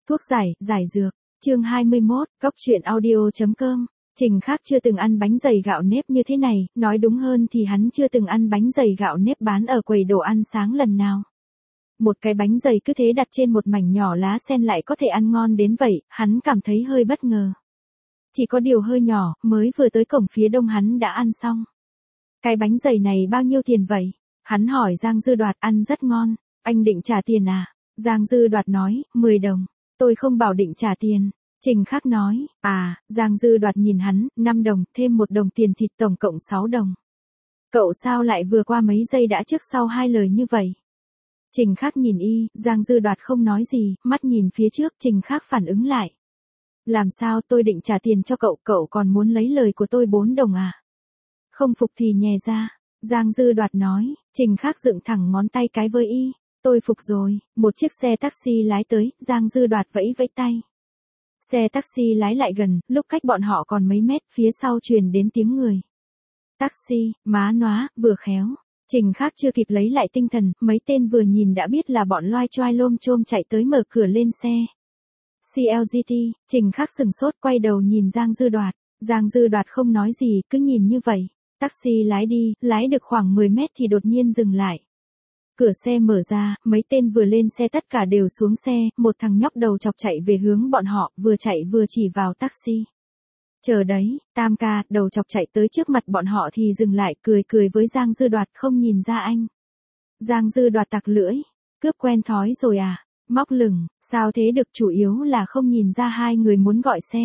Thuốc giải dược. Chương 21, Cốc truyện audio.com. Trình Khắc chưa từng ăn bánh dày gạo nếp như thế này, nói đúng hơn thì hắn chưa từng ăn bánh dày gạo nếp bán ở quầy đồ ăn sáng lần nào. Một cái bánh dày cứ thế đặt trên một mảnh nhỏ lá sen lại có thể ăn ngon đến vậy, hắn cảm thấy hơi bất ngờ. Chỉ có điều hơi nhỏ, mới vừa tới cổng phía đông hắn đã ăn xong. Cái bánh dày này bao nhiêu tiền vậy? Hắn hỏi Giang Dư Đoạt. Ăn rất ngon, anh định trả tiền à? Giang Dư Đoạt nói, 10 đồng. Tôi không bảo định trả tiền. Trình Khắc nói, Giang Dư Đoạt nhìn hắn, 5 đồng, thêm 1 đồng tiền thịt tổng cộng 6 đồng. Cậu sao lại vừa qua mấy giây đã trước sau hai lời như vậy? Trình Khắc nhìn Giang Dư Đoạt không nói gì, mắt nhìn phía trước. Trình Khắc phản ứng lại. Làm sao tôi định trả tiền cho cậu còn muốn lấy lời của tôi 4 đồng à? Không phục thì nhè ra. Giang Dư Đoạt nói. Trình Khắc dựng thẳng ngón tay cái với tôi phục rồi. Một chiếc xe taxi lái tới, Giang Dư Đoạt vẫy vẫy tay. Xe taxi lái lại gần, lúc cách bọn họ còn mấy mét, phía sau truyền đến tiếng người. Taxi, má nóa, vừa khéo. Trình Khắc chưa kịp lấy lại tinh thần, mấy tên vừa nhìn đã biết là bọn loai choai lôm chôm chạy tới mở cửa lên xe. CLGT, Trình Khắc sừng sốt quay đầu nhìn Giang Dư Đoạt. Giang Dư Đoạt không nói gì, cứ nhìn như vậy. Taxi lái đi, lái được khoảng 10 mét thì đột nhiên dừng lại. Cửa xe mở ra, mấy tên vừa lên xe tất cả đều xuống xe, một thằng nhóc đầu chọc chạy về hướng bọn họ, vừa chạy vừa chỉ vào taxi. Chờ đấy, Tam ca, đầu chọc chạy tới trước mặt bọn họ thì dừng lại, cười với Giang Dư Đoạt, không nhìn ra anh. Giang Dư Đoạt tặc lưỡi, cướp quen thói rồi à? Móc lửng, sao thế được, chủ yếu là không nhìn ra hai người muốn gọi xe.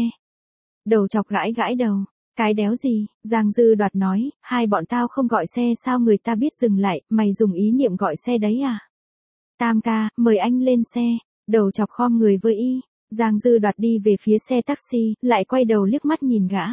Đầu chọc gãi đầu. Cái đéo gì? Giang Dư Đoạt nói, hai bọn tao không gọi xe sao người ta biết dừng lại, mày dùng ý niệm gọi xe đấy à? Tam ca, mời anh lên xe. Đầu chọc khom người với Giang Dư Đoạt đi về phía xe taxi, lại quay đầu liếc mắt nhìn gã.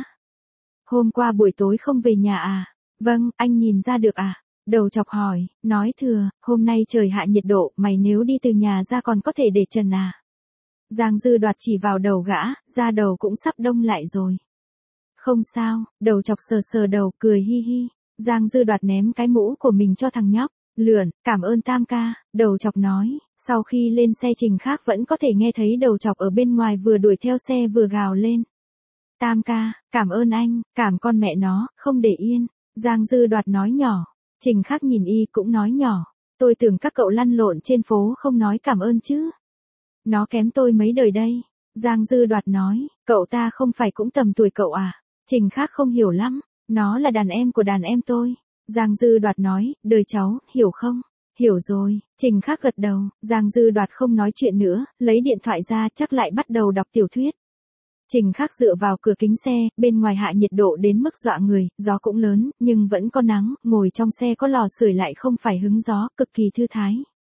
Hôm qua buổi tối không về nhà à? Vâng, anh nhìn ra được à? Đầu chọc hỏi, nói thừa, hôm nay trời hạ nhiệt độ, mày nếu đi từ nhà ra còn có thể để trần à? Giang Dư Đoạt chỉ vào đầu gã, da đầu cũng sắp đông lại rồi. Không sao, đầu chọc sờ đầu, cười hi hi. Giang Dư Đoạt ném cái mũ của mình cho thằng nhóc. Lượn, cảm ơn Tam ca, đầu chọc nói. Sau khi lên xe Trình Khắc vẫn có thể nghe thấy đầu chọc ở bên ngoài vừa đuổi theo xe vừa gào lên. Tam ca, cảm ơn anh, cảm con mẹ nó, không để yên. Giang Dư Đoạt nói nhỏ. Trình Khắc nhìn cũng nói nhỏ. Tôi tưởng các cậu lăn lộn trên phố không nói cảm ơn chứ. Nó kém tôi mấy đời đây. Giang Dư Đoạt nói, cậu ta không phải cũng tầm tuổi cậu à? Trình Khắc không hiểu lắm, nó là đàn em của đàn em tôi. Giang Dư Đoạt nói, đời cháu, hiểu không? Hiểu rồi, Trình Khắc gật đầu. Giang Dư Đoạt không nói chuyện nữa, lấy điện thoại ra chắc lại bắt đầu đọc tiểu thuyết. Trình Khắc dựa vào cửa kính xe, bên ngoài hạ nhiệt độ đến mức dọa người, gió cũng lớn, nhưng vẫn có nắng, ngồi trong xe có lò sưởi lại không phải hứng gió, cực kỳ thư thái.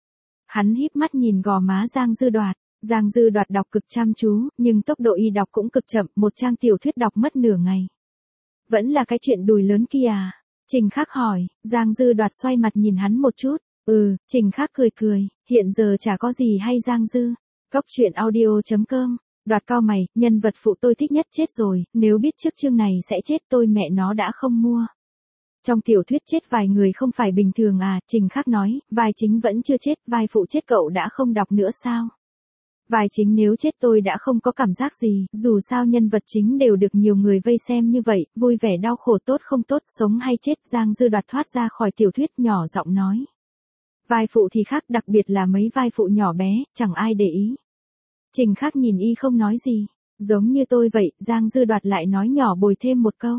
Hắn híp mắt nhìn gò má Giang Dư Đoạt. Giang Dư Đoạt đọc cực chăm chú, nhưng tốc độ đọc cũng cực chậm, một trang tiểu thuyết đọc mất nửa ngày. Vẫn là cái chuyện đùi lớn kia à? Trình Khắc hỏi. Giang Dư Đoạt xoay mặt nhìn hắn một chút. Trình Khắc cười, hiện giờ chả có gì hay Giang Dư. Cốc truyện audio.com. Đoạt cao mày, nhân vật phụ tôi thích nhất chết rồi, nếu biết trước chương này sẽ chết tôi mẹ nó đã không mua. Trong tiểu thuyết chết vài người không phải bình thường à? Trình Khắc nói, vai chính vẫn chưa chết, vai phụ chết cậu đã không đọc nữa sao? Vai chính nếu chết tôi đã không có cảm giác gì, dù sao nhân vật chính đều được nhiều người vây xem như vậy, vui vẻ đau khổ tốt không tốt, sống hay chết. Giang Dư Đoạt thoát ra khỏi tiểu thuyết nhỏ giọng nói. Vai phụ thì khác, đặc biệt là mấy vai phụ nhỏ bé, chẳng ai để ý. Trình Khắc nhìn không nói gì, giống như tôi vậy. Giang Dư Đoạt lại nói nhỏ bồi thêm một câu.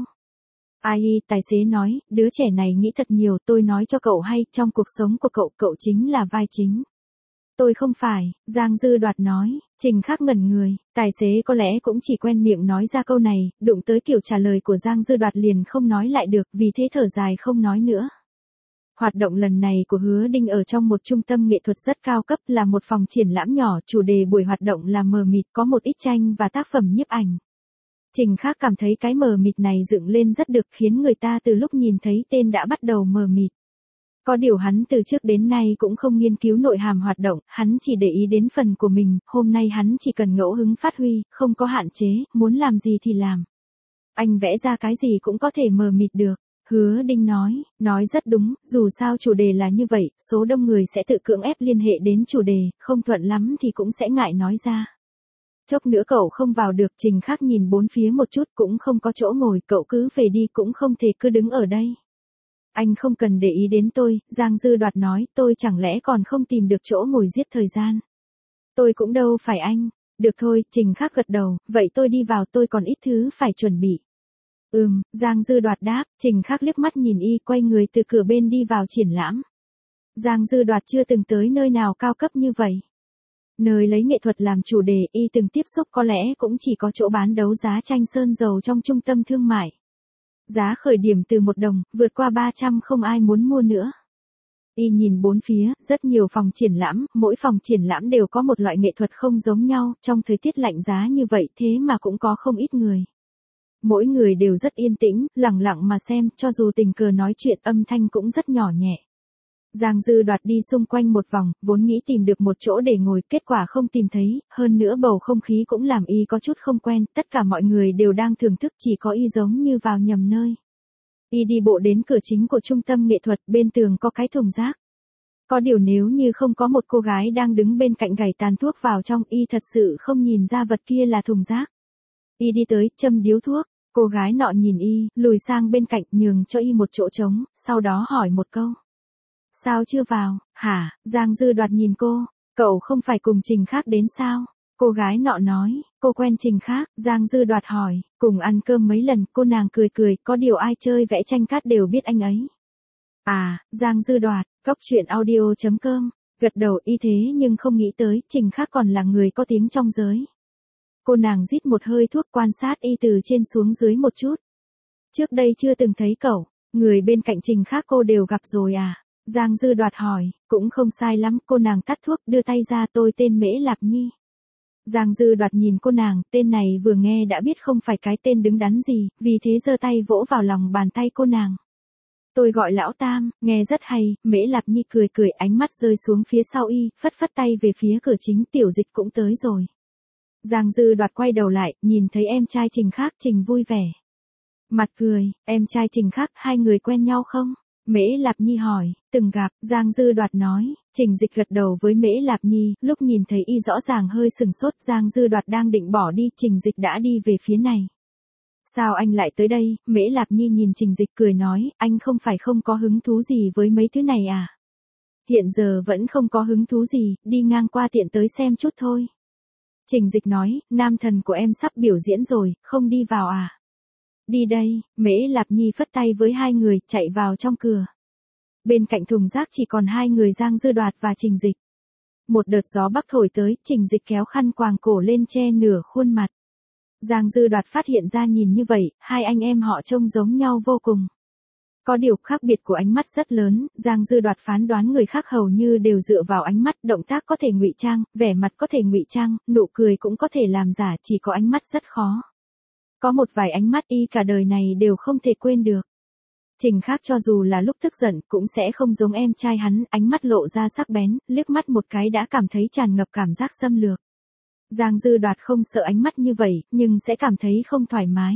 Tài xế nói, đứa trẻ này nghĩ thật nhiều, tôi nói cho cậu hay, trong cuộc sống của cậu chính là vai chính. Tôi không phải, Giang Dư Đoạt nói. Trình Khắc ngẩn người, tài xế có lẽ cũng chỉ quen miệng nói ra câu này, đụng tới kiểu trả lời của Giang Dư Đoạt liền không nói lại được, vì thế thở dài không nói nữa. Hoạt động lần này của Hứa Đinh ở trong một trung tâm nghệ thuật rất cao cấp, là một phòng triển lãm nhỏ, chủ đề buổi hoạt động là mờ mịt, có một ít tranh và tác phẩm nhiếp ảnh. Trình Khắc cảm thấy cái mờ mịt này dựng lên rất được, khiến người ta từ lúc nhìn thấy tên đã bắt đầu mờ mịt. Có điều hắn từ trước đến nay cũng không nghiên cứu nội hàm hoạt động, hắn chỉ để ý đến phần của mình, hôm nay hắn chỉ cần ngẫu hứng phát huy, không có hạn chế, muốn làm gì thì làm. Anh vẽ ra cái gì cũng có thể mờ mịt được. Hứa Đinh nói rất đúng, dù sao chủ đề là như vậy, số đông người sẽ tự cưỡng ép liên hệ đến chủ đề, không thuận lắm thì cũng sẽ ngại nói ra. Chốc nữa cậu không vào được. Trình Khắc nhìn bốn phía một chút cũng không có chỗ ngồi, cậu cứ về đi cũng không thể cứ đứng ở đây. Anh không cần để ý đến tôi, Giang Dư Đoạt nói, tôi chẳng lẽ còn không tìm được chỗ ngồi giết thời gian. Tôi cũng đâu phải anh. Được thôi, Trình Khắc gật đầu, vậy tôi đi vào, tôi còn ít thứ phải chuẩn bị. Giang Dư Đoạt đáp. Trình Khắc liếc mắt nhìn y, quay người từ cửa bên đi vào triển lãm. Giang Dư Đoạt chưa từng tới nơi nào cao cấp như vậy. Nơi lấy nghệ thuật làm chủ đề, y từng tiếp xúc có lẽ cũng chỉ có chỗ bán đấu giá tranh sơn dầu trong trung tâm thương mại. Giá khởi điểm từ 1 đồng, vượt qua 300 không ai muốn mua nữa. Y nhìn bốn phía, rất nhiều phòng triển lãm, mỗi phòng triển lãm đều có một loại nghệ thuật không giống nhau, trong thời tiết lạnh giá như vậy thế mà cũng có không ít người. Mỗi người đều rất yên tĩnh, lặng lặng mà xem, cho dù tình cờ nói chuyện âm thanh cũng rất nhỏ nhẹ. Giang Dư Đoạt đi xung quanh một vòng, vốn nghĩ tìm được một chỗ để ngồi, kết quả không tìm thấy, hơn nữa bầu không khí cũng làm y có chút không quen, tất cả mọi người đều đang thưởng thức, chỉ có y giống như vào nhầm nơi. Y đi bộ đến cửa chính của trung tâm nghệ thuật, bên tường có cái thùng rác. Có điều nếu như không có một cô gái đang đứng bên cạnh gảy tàn thuốc vào trong, y thật sự không nhìn ra vật kia là thùng rác. Y đi tới, châm điếu thuốc, cô gái nọ nhìn y, lùi sang bên cạnh nhường cho y một chỗ trống, sau đó hỏi một câu. Sao chưa vào, hả? Giang Dư Đoạt nhìn cô, cậu không phải cùng Trình Khắc đến sao? Cô gái nọ nói, cô quen Trình Khắc. Giang Dư Đoạt hỏi, cùng ăn cơm mấy lần, cô nàng cười cười, có điều ai chơi vẽ tranh cát đều biết anh ấy. À, Giang Dư Đoạt, coctruyện.audio.com, gật đầu. Y thế nhưng không nghĩ tới, Trình Khắc còn là người có tiếng trong giới. Cô nàng rít một hơi thuốc, quan sát y từ trên xuống dưới một chút. Trước đây chưa từng thấy cậu, người bên cạnh Trình Khắc cô đều gặp rồi à? Giang Dư Đoạt hỏi, cũng không sai lắm, cô nàng tắt thuốc, đưa tay ra, tôi tên Mễ Lạp Nhi. Giang Dư Đoạt nhìn cô nàng, tên này vừa nghe đã biết không phải cái tên đứng đắn gì, vì thế giơ tay vỗ vào lòng bàn tay cô nàng. Tôi gọi lão Tam, nghe rất hay. Mễ Lạp Nhi cười cười, ánh mắt rơi xuống phía sau y, phất phất tay về phía cửa chính. Tiểu Dịch cũng tới rồi. Giang Dư Đoạt quay đầu lại, nhìn thấy em trai Trình Khắc, Trình vui vẻ. Mặt cười, em trai Trình Khắc, hai người quen nhau không? Mễ Lạp Nhi hỏi, từng gặp. Giang Dư Đoạt nói. Trình Dịch gật đầu với Mễ Lạp Nhi, lúc nhìn thấy y rõ ràng hơi sừng sốt. Giang Dư Đoạt đang định bỏ đi, Trình Dịch đã đi về phía này. Sao anh lại tới đây? Mễ Lạp Nhi nhìn Trình Dịch cười nói, anh không phải không có hứng thú gì với mấy thứ này à? Hiện giờ vẫn không có hứng thú gì, đi ngang qua tiện tới xem chút thôi. Trình Dịch nói, nam thần của em sắp biểu diễn rồi, không đi vào à? Đi đây. Mễ Lạp Nhi phất tay với hai người, chạy vào trong cửa. Bên cạnh thùng rác chỉ còn hai người Giang Dư Đoạt và Trình Dịch. Một đợt gió bắc thổi tới, Trình Dịch kéo khăn quàng cổ lên che nửa khuôn mặt. Giang Dư Đoạt phát hiện ra nhìn như vậy, hai anh em họ trông giống nhau vô cùng. Có điều khác biệt của ánh mắt rất lớn, Giang Dư Đoạt phán đoán người khác hầu như đều dựa vào ánh mắt, động tác có thể ngụy trang, vẻ mặt có thể ngụy trang, nụ cười cũng có thể làm giả, chỉ có ánh mắt rất khó. Có một vài ánh mắt y cả đời này đều không thể quên được. Trình Khắc cho dù là lúc tức giận cũng sẽ không giống em trai hắn, ánh mắt lộ ra sắc bén, liếc mắt một cái đã cảm thấy tràn ngập cảm giác xâm lược. Giang Dư Đoạt không sợ ánh mắt như vậy, nhưng sẽ cảm thấy không thoải mái.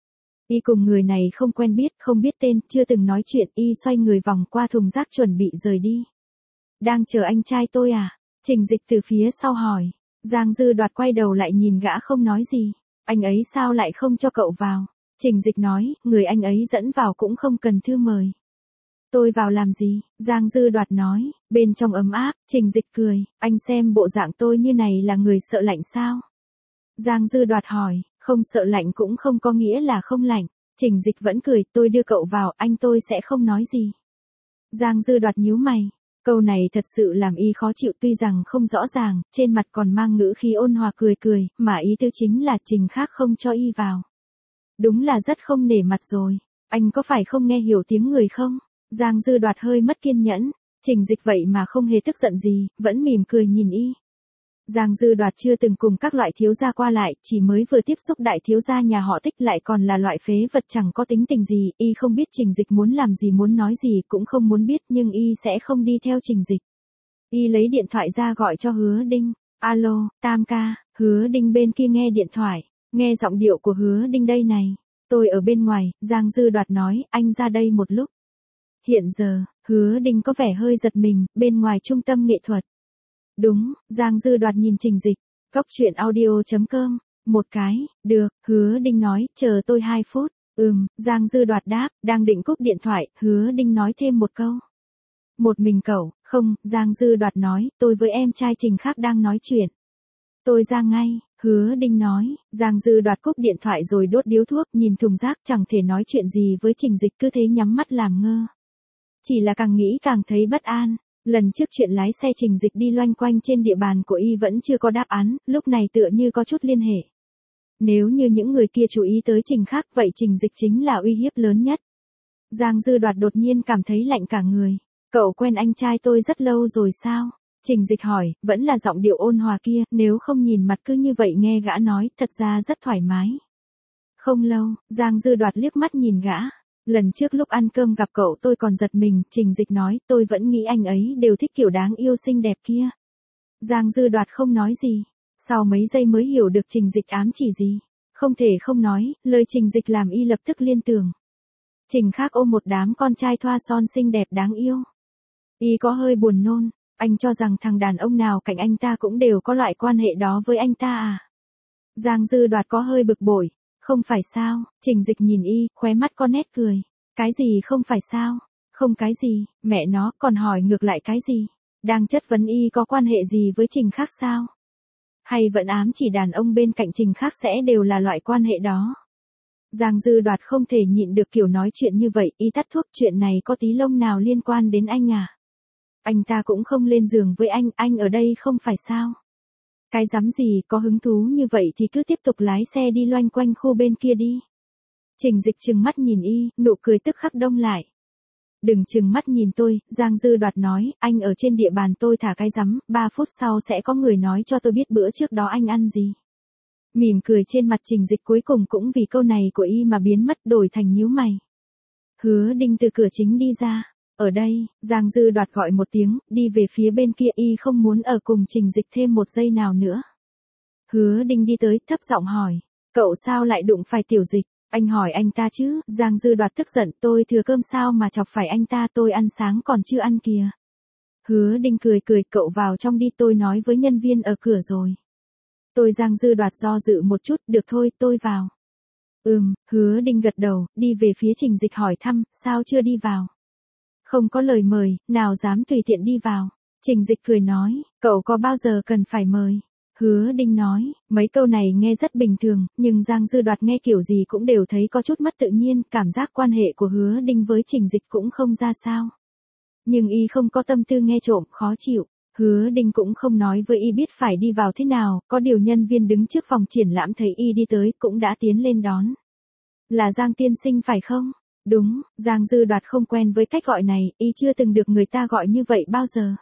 Y cùng người này không quen biết, không biết tên, chưa từng nói chuyện, y xoay người vòng qua thùng rác chuẩn bị rời đi. Đang chờ anh trai tôi à? Trình Dịch từ phía sau hỏi. Giang Dư Đoạt quay đầu lại nhìn gã không nói gì. Anh ấy sao lại không cho cậu vào? Trình Dịch nói, người anh ấy dẫn vào cũng không cần thư mời. Tôi vào làm gì? Giang Dư Đoạt nói, bên trong ấm áp. Trình Dịch cười, anh xem bộ dạng tôi như này là người sợ lạnh sao? Giang Dư Đoạt hỏi, không sợ lạnh cũng không có nghĩa là không lạnh. Trình Dịch vẫn cười, tôi đưa cậu vào, anh tôi sẽ không nói gì. Giang Dư Đoạt nhíu mày. Câu này thật sự làm y khó chịu, tuy rằng không rõ ràng, trên mặt còn mang ngữ khí ôn hòa cười cười, mà ý tứ chính là Trình Khắc không cho y vào. Đúng là rất không nể mặt rồi. Anh có phải không nghe hiểu tiếng người không? Giang Dư Đoạt hơi mất kiên nhẫn. Trình Dịch vậy mà không hề tức giận gì, vẫn mỉm cười nhìn y. Giang Dư Đoạt chưa từng cùng các loại thiếu gia qua lại, chỉ mới vừa tiếp xúc đại thiếu gia nhà họ Tích, lại còn là loại phế vật chẳng có tính tình gì, y không biết Trình Dịch muốn làm gì, muốn nói gì cũng không muốn biết, nhưng y sẽ không đi theo Trình Dịch. Y lấy điện thoại ra gọi cho Hứa Đinh. Alo, Tam ca. Hứa Đinh bên kia nghe điện thoại, nghe giọng điệu của Hứa Đinh đây này. Tôi ở bên ngoài. Giang Dư Đoạt nói, anh ra đây một lúc. Hiện giờ, Hứa Đinh có vẻ hơi giật mình, bên ngoài trung tâm nghệ thuật. Đúng. Giang Dư Đoạt nhìn Trình Dịch. Cốc truyện audio.com, một cái, được, Hứa Đinh nói, chờ tôi 2 phút. Giang Dư Đoạt đáp, đang định cúp điện thoại, Hứa Đinh nói thêm một câu. Một mình cậu, không, Giang Dư Đoạt nói, tôi với em trai Trình khác đang nói chuyện. Tôi ra ngay, Hứa Đinh nói, Giang Dư Đoạt cúp điện thoại rồi đốt điếu thuốc, nhìn thùng rác chẳng thể nói chuyện gì với Trình Dịch, cứ thế nhắm mắt làm ngơ. Chỉ là càng nghĩ càng thấy bất an. Lần trước chuyện lái xe Trình Dịch đi loanh quanh trên địa bàn của y vẫn chưa có đáp án, lúc này tựa như có chút liên hệ. Nếu như những người kia chú ý tới Trình khác, vậy Trình Dịch chính là uy hiếp lớn nhất. Giang Dư Đoạt đột nhiên cảm thấy lạnh cả người. Cậu quen anh trai tôi rất lâu rồi sao? Trình Dịch hỏi, vẫn là giọng điệu ôn hòa kia, nếu không nhìn mặt cứ như vậy nghe gã nói, thật ra rất thoải mái. Không lâu, Giang Dư Đoạt liếc mắt nhìn gã. Lần trước lúc ăn cơm gặp cậu tôi còn giật mình, Trình Dịch nói, tôi vẫn nghĩ anh ấy đều thích kiểu đáng yêu xinh đẹp kia. Giang Dư Đoạt không nói gì. Sau mấy giây mới hiểu được Trình Dịch ám chỉ gì. Không thể không nói, lời Trình Dịch làm y lập tức liên tưởng. Trình khác ôm một đám con trai thoa son xinh đẹp đáng yêu. Y có hơi buồn nôn, anh cho rằng thằng đàn ông nào cạnh anh ta cũng đều có loại quan hệ đó với anh ta à? Giang Dư Đoạt có hơi bực bội. Không phải sao? Trình Dịch nhìn y, khóe mắt có nét cười. Cái gì không phải sao? Không cái gì, mẹ nó, còn hỏi ngược lại cái gì? Đang chất vấn y có quan hệ gì với Trình khác sao? Hay vẫn ám chỉ đàn ông bên cạnh Trình khác sẽ đều là loại quan hệ đó? Giang Dư Đoạt không thể nhịn được kiểu nói chuyện như vậy, y tắt thuốc, chuyện này có tí lông nào liên quan đến anh à? Anh ta cũng không lên giường với anh ở đây không phải sao? Cái dám gì, có hứng thú như vậy thì cứ tiếp tục lái xe đi loanh quanh khu bên kia đi. Trình Dịch trừng mắt nhìn y, nụ cười tức khắc đông lại. Đừng trừng mắt nhìn tôi, Giang Dư Đoạt nói, anh ở trên địa bàn tôi thả cái rắm, 3 phút sau sẽ có người nói cho tôi biết bữa trước đó anh ăn gì. Mỉm cười trên mặt Trình Dịch cuối cùng cũng vì câu này của y mà biến mất, đổi thành nhíu mày. Hứa Đinh từ cửa chính đi ra. Ở đây, Giang Dư Đoạt gọi một tiếng, đi về phía bên kia, y không muốn ở cùng Trình Dịch thêm một giây nào nữa. Hứa Đinh đi tới, thấp giọng hỏi, cậu sao lại đụng phải Tiểu Dịch? Anh hỏi anh ta chứ? Giang Dư Đoạt tức giận, tôi thừa cơm sao mà chọc phải anh ta, tôi ăn sáng còn chưa ăn kìa. Hứa Đinh cười, cậu vào trong đi, tôi nói với nhân viên ở cửa rồi. Giang Dư Đoạt do dự một chút, được thôi, tôi vào. Hứa Đinh gật đầu, đi về phía Trình Dịch hỏi thăm, sao chưa đi vào? Không có lời mời, nào dám tùy tiện đi vào. Trình Dịch cười nói, cậu có bao giờ cần phải mời? Hứa Đinh nói, mấy câu này nghe rất bình thường, nhưng Giang Dư Đoạt nghe kiểu gì cũng đều thấy có chút mất tự nhiên, cảm giác quan hệ của Hứa Đinh với Trình Dịch cũng không ra sao. Nhưng y không có tâm tư nghe trộm, khó chịu. Hứa Đinh cũng không nói với y biết phải đi vào thế nào, có điều nhân viên đứng trước phòng triển lãm thấy y đi tới, cũng đã tiến lên đón. Là Giang tiên sinh phải không? Đúng, Giang Dư Đoạt không quen với cách gọi này, y chưa từng được người ta gọi như vậy bao giờ.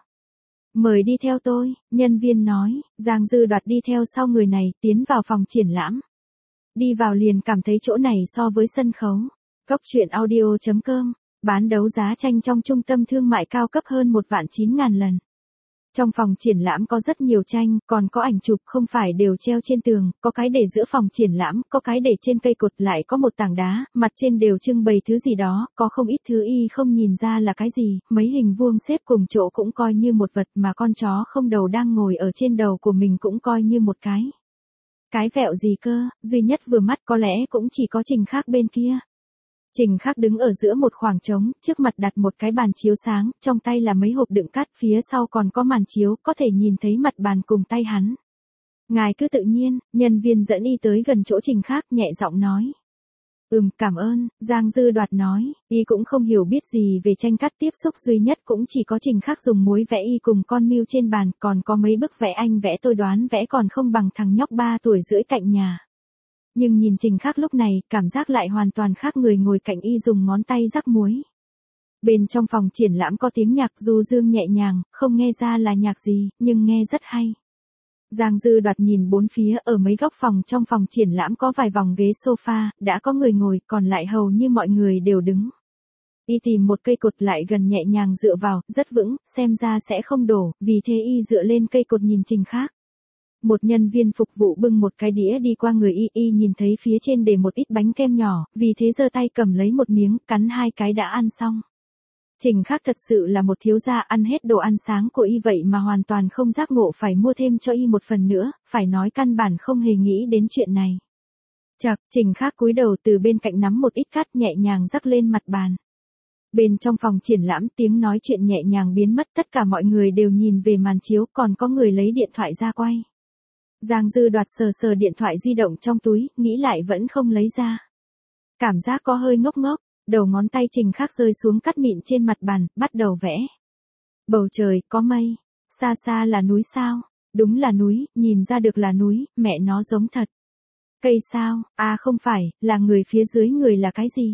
Mời đi theo tôi, nhân viên nói, Giang Dư Đoạt đi theo sau người này, tiến vào phòng triển lãm. Đi vào liền cảm thấy chỗ này so với sân khấu. Cốc truyện audio.com, bán đấu giá tranh trong trung tâm thương mại cao cấp hơn 1.900.000 lần. Trong phòng triển lãm có rất nhiều tranh, còn có ảnh chụp không phải đều treo trên tường, có cái để giữa phòng triển lãm, có cái để trên cây cột, lại có một tảng đá, mặt trên đều trưng bày thứ gì đó, có không ít thứ y không nhìn ra là cái gì, mấy hình vuông xếp cùng chỗ cũng coi như một vật, mà con chó không đầu đang ngồi ở trên đầu của mình cũng coi như một cái. Cái vẹo gì cơ, duy nhất vừa mắt có lẽ cũng chỉ có Trình khác bên kia. Trình khác đứng ở giữa một khoảng trống, trước mặt đặt một cái bàn chiếu sáng, trong tay là mấy hộp đựng cát, phía sau còn có màn chiếu, có thể nhìn thấy mặt bàn cùng tay hắn. Ngài cứ tự nhiên, nhân viên dẫn y tới gần chỗ Trình khác, nhẹ giọng nói. Cảm ơn, Giang Dư Đoạt nói, y cũng không hiểu biết gì về tranh cát, tiếp xúc duy nhất cũng chỉ có Trình khác dùng muối vẽ y cùng con mưu trên bàn, còn có mấy bức vẽ anh vẽ tôi đoán vẽ còn không bằng thằng nhóc 3 tuổi rưỡi cạnh nhà. Nhưng nhìn Trình khác lúc này, cảm giác lại hoàn toàn khác, người ngồi cạnh y dùng ngón tay rắc muối. Bên trong phòng triển lãm có tiếng nhạc du dương nhẹ nhàng, không nghe ra là nhạc gì, nhưng nghe rất hay. Giang Dư Đoạt nhìn bốn phía, ở mấy góc phòng trong phòng triển lãm có vài vòng ghế sofa, đã có người ngồi, còn lại hầu như mọi người đều đứng. Y tìm một cây cột lại gần nhẹ nhàng dựa vào, rất vững, xem ra sẽ không đổ, vì thế y dựa lên cây cột nhìn Trình khác. Một nhân viên phục vụ bưng một cái đĩa đi qua người y nhìn thấy phía trên để một ít bánh kem nhỏ, vì thế giơ tay cầm lấy một miếng, cắn 2 cái đã ăn xong. Trình Khắc thật sự là một thiếu gia ăn hết đồ ăn sáng của y vậy mà hoàn toàn không giác ngộ phải mua thêm cho y một phần nữa, phải nói căn bản không hề nghĩ đến chuyện này. Chậc, Trình Khắc cúi đầu từ bên cạnh nắm một ít cát nhẹ nhàng rắc lên mặt bàn. Bên trong phòng triển lãm tiếng nói chuyện nhẹ nhàng biến mất, tất cả mọi người đều nhìn về màn chiếu, còn có người lấy điện thoại ra quay. Giang Dư Đoạt sờ sờ điện thoại di động trong túi, nghĩ lại vẫn không lấy ra. Cảm giác có hơi ngốc ngốc, đầu ngón tay Trình Khắc rơi xuống cát mịn trên mặt bàn, bắt đầu vẽ. Bầu trời, có mây, xa xa là núi sao? Đúng là núi, nhìn ra được là núi, mẹ nó giống thật. Cây sao? À không phải, là người phía dưới người là cái gì?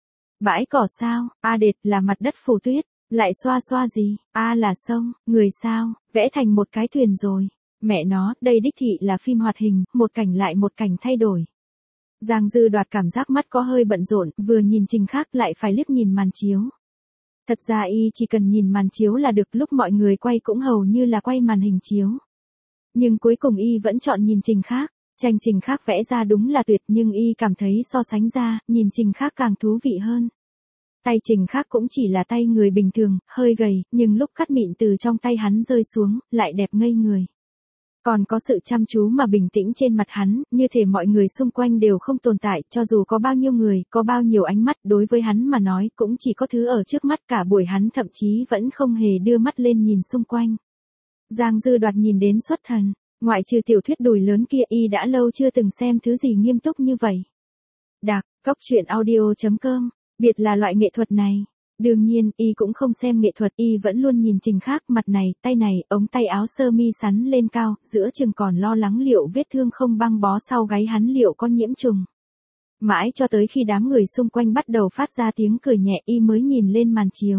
Bãi cỏ sao? À đệt là mặt đất phủ tuyết, lại xoa xoa gì? À là sông, người sao? Vẽ thành một cái thuyền rồi. Mẹ nó, đây đích thị là phim hoạt hình, một cảnh lại một cảnh thay đổi. Giang Dư Đoạt cảm giác mắt có hơi bận rộn, vừa nhìn Trình Khắc lại phải liếc nhìn màn chiếu. Thật ra y chỉ cần nhìn màn chiếu là được, lúc mọi người quay cũng hầu như là quay màn hình chiếu. Nhưng cuối cùng y vẫn chọn nhìn Trình Khắc, tranh Trình Khắc vẽ ra đúng là tuyệt, nhưng y cảm thấy so sánh ra, nhìn Trình Khắc càng thú vị hơn. Tay Trình Khắc cũng chỉ là tay người bình thường, hơi gầy, nhưng lúc cắt mịn từ trong tay hắn rơi xuống, lại đẹp ngây người. Còn có sự chăm chú mà bình tĩnh trên mặt hắn, như thể mọi người xung quanh đều không tồn tại, cho dù có bao nhiêu người, có bao nhiêu ánh mắt, đối với hắn mà nói cũng chỉ có thứ ở trước mắt, cả buổi hắn thậm chí vẫn không hề đưa mắt lên nhìn xung quanh. Giang Dư Đoạt nhìn đến xuất thần, ngoại trừ tiểu thuyết đùi lớn kia y đã lâu chưa từng xem thứ gì nghiêm túc như vậy. Đạc, Cóc Truyện Audio.com, biệt là loại nghệ thuật này. Đương nhiên, y cũng không xem nghệ thuật, y vẫn luôn nhìn Trình Khắc, mặt này, tay này, ống tay áo sơ mi sắn lên cao, giữa chừng còn lo lắng liệu vết thương không băng bó sau gáy hắn liệu có nhiễm trùng. Mãi cho tới khi đám người xung quanh bắt đầu phát ra tiếng cười nhẹ y mới nhìn lên màn chiếu.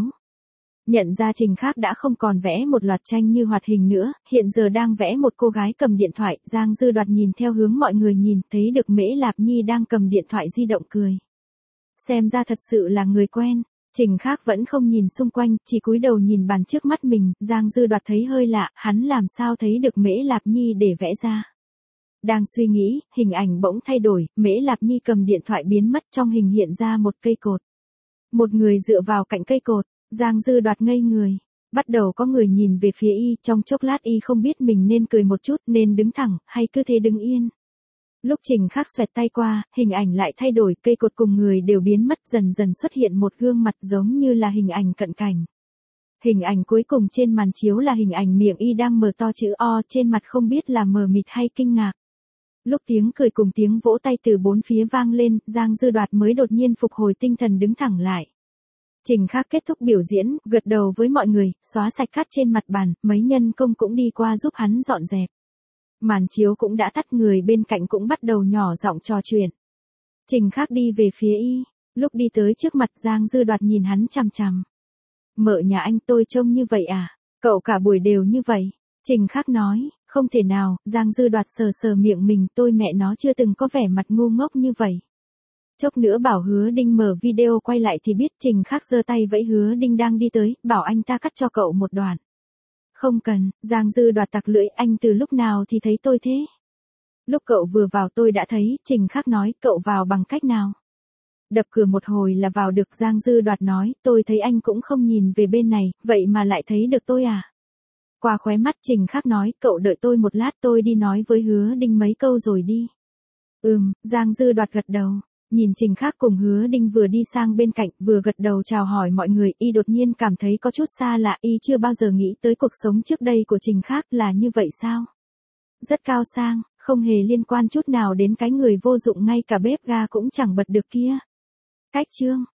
Nhận ra Trình Khắc đã không còn vẽ một loạt tranh như hoạt hình nữa, hiện giờ đang vẽ một cô gái cầm điện thoại, Giang Dư Đoạt nhìn theo hướng mọi người nhìn, thấy được Mễ Lạp Nhi đang cầm điện thoại di động cười. Xem ra thật sự là người quen. Trình Khắc vẫn không nhìn xung quanh, chỉ cúi đầu nhìn bàn trước mắt mình, Giang Dư Đoạt thấy hơi lạ, hắn làm sao thấy được Mễ Lạp Nhi để vẽ ra. Đang suy nghĩ, hình ảnh bỗng thay đổi, Mễ Lạp Nhi cầm điện thoại biến mất, trong hình hiện ra một cây cột. Một người dựa vào cạnh cây cột, Giang Dư Đoạt ngây người. Bắt đầu có người nhìn về phía y, trong chốc lát y không biết mình nên cười một chút, nên đứng thẳng, hay cứ thế đứng yên. Lúc Trình Khắc xoẹt tay qua, hình ảnh lại thay đổi, cây cột cùng người đều biến mất, dần dần xuất hiện một gương mặt giống như là hình ảnh cận cảnh. Hình ảnh cuối cùng trên màn chiếu là hình ảnh miệng y đang mở to chữ O, trên mặt không biết là mờ mịt hay kinh ngạc. Lúc tiếng cười cùng tiếng vỗ tay từ bốn phía vang lên, Giang Dư Đoạt mới đột nhiên phục hồi tinh thần đứng thẳng lại. Trình Khắc kết thúc biểu diễn, gật đầu với mọi người, xóa sạch cát trên mặt bàn, mấy nhân công cũng đi qua giúp hắn dọn dẹp. Màn chiếu cũng đã tắt, người bên cạnh cũng bắt đầu nhỏ giọng trò chuyện. Trình Khắc đi về phía y, lúc đi tới trước mặt Giang Dư Đoạt nhìn hắn chằm chằm. Mợ nhà anh tôi trông như vậy à? Cậu cả buổi đều như vậy. Trình Khắc nói, không thể nào, Giang Dư Đoạt sờ sờ miệng mình, tôi mẹ nó chưa từng có vẻ mặt ngu ngốc như vậy. Chốc nữa bảo Hứa Đinh mở video quay lại thì biết. Trình Khắc giơ tay vẫy Hứa Đinh đang đi tới, bảo anh ta cắt cho cậu một đoạn. Không cần, Giang Dư Đoạt tặc lưỡi, anh từ lúc nào thì thấy tôi thế? Lúc cậu vừa vào tôi đã thấy, Trình Khắc nói, cậu vào bằng cách nào? Đập cửa một hồi là vào được, Giang Dư Đoạt nói, tôi thấy anh cũng không nhìn về bên này, vậy mà lại thấy được tôi à? Qua khóe mắt Trình Khắc nói, cậu đợi tôi một lát, tôi đi nói với Hứa Đinh mấy câu rồi đi. Giang Dư Đoạt gật đầu. Nhìn Trình Khắc cùng Hứa Đinh vừa đi sang bên cạnh, vừa gật đầu chào hỏi mọi người, y đột nhiên cảm thấy có chút xa lạ, y chưa bao giờ nghĩ tới cuộc sống trước đây của Trình Khắc là như vậy sao? Rất cao sang, không hề liên quan chút nào đến cái người vô dụng ngay cả bếp ga cũng chẳng bật được kia. Cách chương